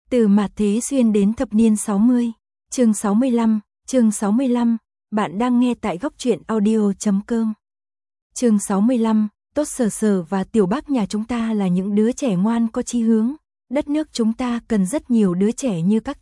Từ mạt thế xuyên đến thập niên 60, chương 65, bạn đang nghe tại góc truyện audio.com. Chương 65, Tốt Sở Sở và Tiểu Bác nhà chúng ta là những đứa trẻ ngoan có chí hướng, đất nước chúng ta cần rất nhiều đứa trẻ như các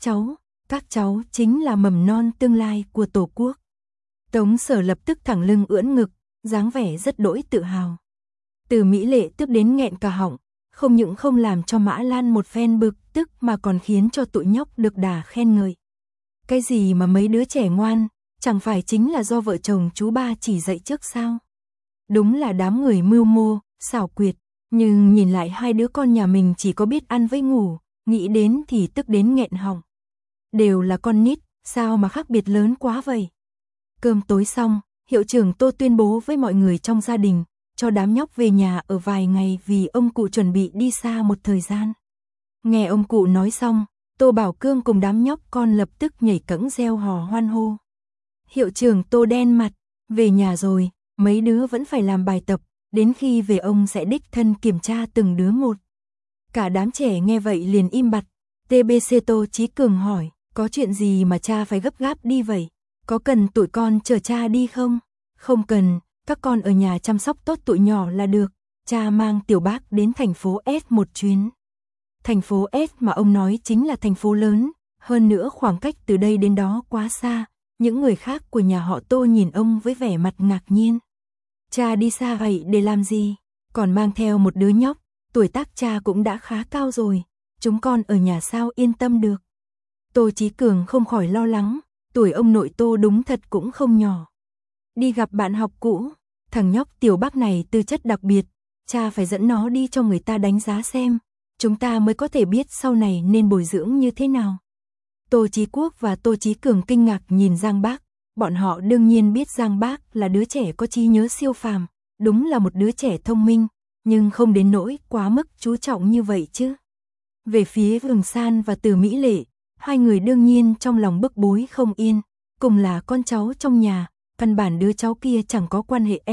cháu chính là mầm non tương lai của Tổ quốc. Tống Sở lập tức thẳng lưng ưỡn ngực, dáng vẻ rất đỗi tự hào. Từ Mỹ Lệ tức đến nghẹn cả họng, không những không làm cho Mã Lan một phen bực tức mà còn khiến cho tụi nhóc được đà khen ngợi. Cái gì mà mấy đứa trẻ ngoan, chẳng phải chính là do vợ chồng chú ba chỉ dạy trước sao? Đúng là đám người mưu mô, xảo quyệt, nhưng nhìn lại hai đứa con nhà mình chỉ có biết ăn với ngủ, nghĩ đến thì tức đến nghẹn họng. Đều là con nít, sao mà khác biệt lớn quá vậy? Cơm tối xong, hiệu trưởng Tô tuyên bố với mọi người trong gia đình, cho đám nhóc về nhà ở vài ngày vì ông cụ chuẩn bị đi xa một thời gian. Nghe ông cụ nói xong, Tô Bảo Cương cùng đám nhóc con lập tức nhảy cẫng reo hò hoan hô. Hiệu trưởng Tô đen mặt, về nhà rồi, mấy đứa vẫn phải làm bài tập, đến khi về ông sẽ đích thân kiểm tra từng đứa một. Cả đám trẻ nghe vậy liền im bặt. TBC Tô Chí Cường hỏi, có chuyện gì mà cha phải gấp gáp đi vậy? Có cần tụi con chở cha đi không? Không cần, các con ở nhà chăm sóc tốt tụi nhỏ là được. Cha mang Tiểu Bác đến thành phố S một chuyến. Thành phố S mà ông nói chính là thành phố lớn, hơn nữa khoảng cách từ đây đến đó quá xa. Những người khác của nhà họ Tô nhìn ông với vẻ mặt ngạc nhiên. Cha đi xa vậy để làm gì? Còn mang theo một đứa nhóc, tuổi tác cha cũng đã khá cao rồi. Chúng con ở nhà sao yên tâm được? Tô Chí Cường không khỏi lo lắng, tuổi ông nội Tô đúng thật cũng không nhỏ. Đi gặp bạn học cũ, thằng nhóc Tiểu Bác này tư chất đặc biệt, cha phải dẫn nó đi cho người ta đánh giá xem, chúng ta mới có thể biết sau này nên bồi dưỡng như thế nào. Tô Chí Quốc và Tô Chí Cường kinh ngạc nhìn Giang Bác, bọn họ đương nhiên biết Giang Bác là đứa trẻ có trí nhớ siêu phàm, đúng là một đứa trẻ thông minh, nhưng không đến nỗi quá mức chú trọng như vậy chứ. Về phía Vương San và Từ Mỹ Lệ, hai người đương nhiên trong lòng bức bối không yên, cùng là con cháu trong nhà, căn bản đứa cháu kia chẳng có quan hệ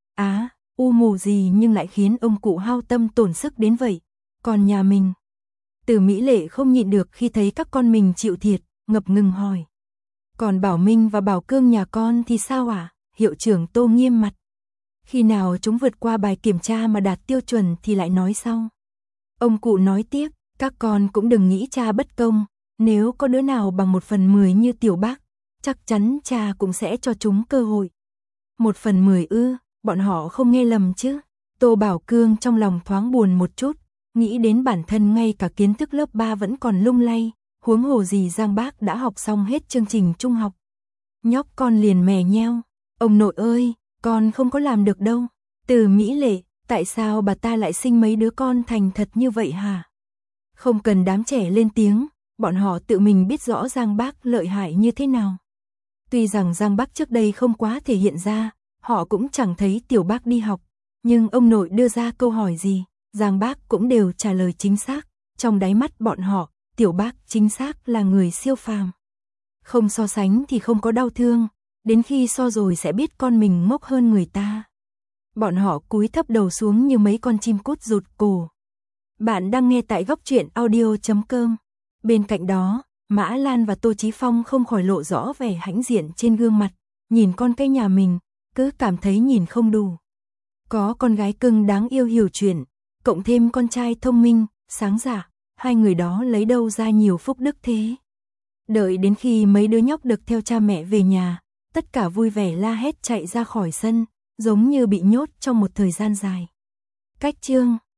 u mù gì nhưng lại khiến ông cụ hao tâm tổn sức đến vậy. Còn nhà mình, Từ Mỹ Lệ không nhịn được khi thấy các con mình chịu thiệt, ngập ngừng hỏi. Còn Bảo Minh và Bảo Cương nhà con thì sao ạ? Hiệu trưởng Tô nghiêm mặt. Khi nào chúng vượt qua bài kiểm tra mà đạt tiêu chuẩn thì lại nói sau. Ông cụ nói tiếp, các con cũng đừng nghĩ cha bất công, nếu có đứa nào bằng 1/10 như Tiểu Bác, chắc chắn cha cũng sẽ cho chúng cơ hội. 1/10 ư? Bọn họ không nghe lầm chứ? Tô Bảo Cương trong lòng thoáng buồn một chút, nghĩ đến bản thân ngay cả kiến thức lớp 3 vẫn còn lung lay, huống hồ gì Giang Bác đã học xong hết chương trình trung học. Nhóc con liền mè nheo, ông nội ơi, con không có làm được đâu. Từ Mỹ Lệ, tại sao bà ta lại sinh mấy đứa con thành thật như vậy hả? Không cần đám trẻ lên tiếng, bọn họ tự mình biết rõ Giang Bác lợi hại như thế nào. Tuy rằng Giang Bác trước đây không quá thể hiện ra, họ cũng chẳng thấy Tiểu Bác đi học, nhưng ông nội đưa ra câu hỏi gì, Giang Bác cũng đều trả lời chính xác, trong đáy mắt bọn họ, Tiểu Bác chính xác là người siêu phàm. Không so sánh thì không có đau thương, đến khi so rồi sẽ biết con mình ngốc hơn người ta. Bọn họ cúi thấp đầu xuống như mấy con chim cút rụt cổ. Bạn đang nghe tại góc truyện audio.com. Bên cạnh đó, Mã Lan và Tô Chí Phong không khỏi lộ rõ vẻ hãnh diện trên gương mặt, nhìn con cái nhà mình, cứ cảm thấy nhìn không đủ. Có con gái cưng đáng yêu hiểu chuyện, cộng thêm con trai thông minh, sáng dạ, hai người đó lấy đâu ra nhiều phúc đức thế. Đợi đến khi mấy đứa nhóc được theo cha mẹ về nhà, tất cả vui vẻ la hét chạy ra khỏi sân, giống như bị nhốt trong một thời gian dài. Cách chương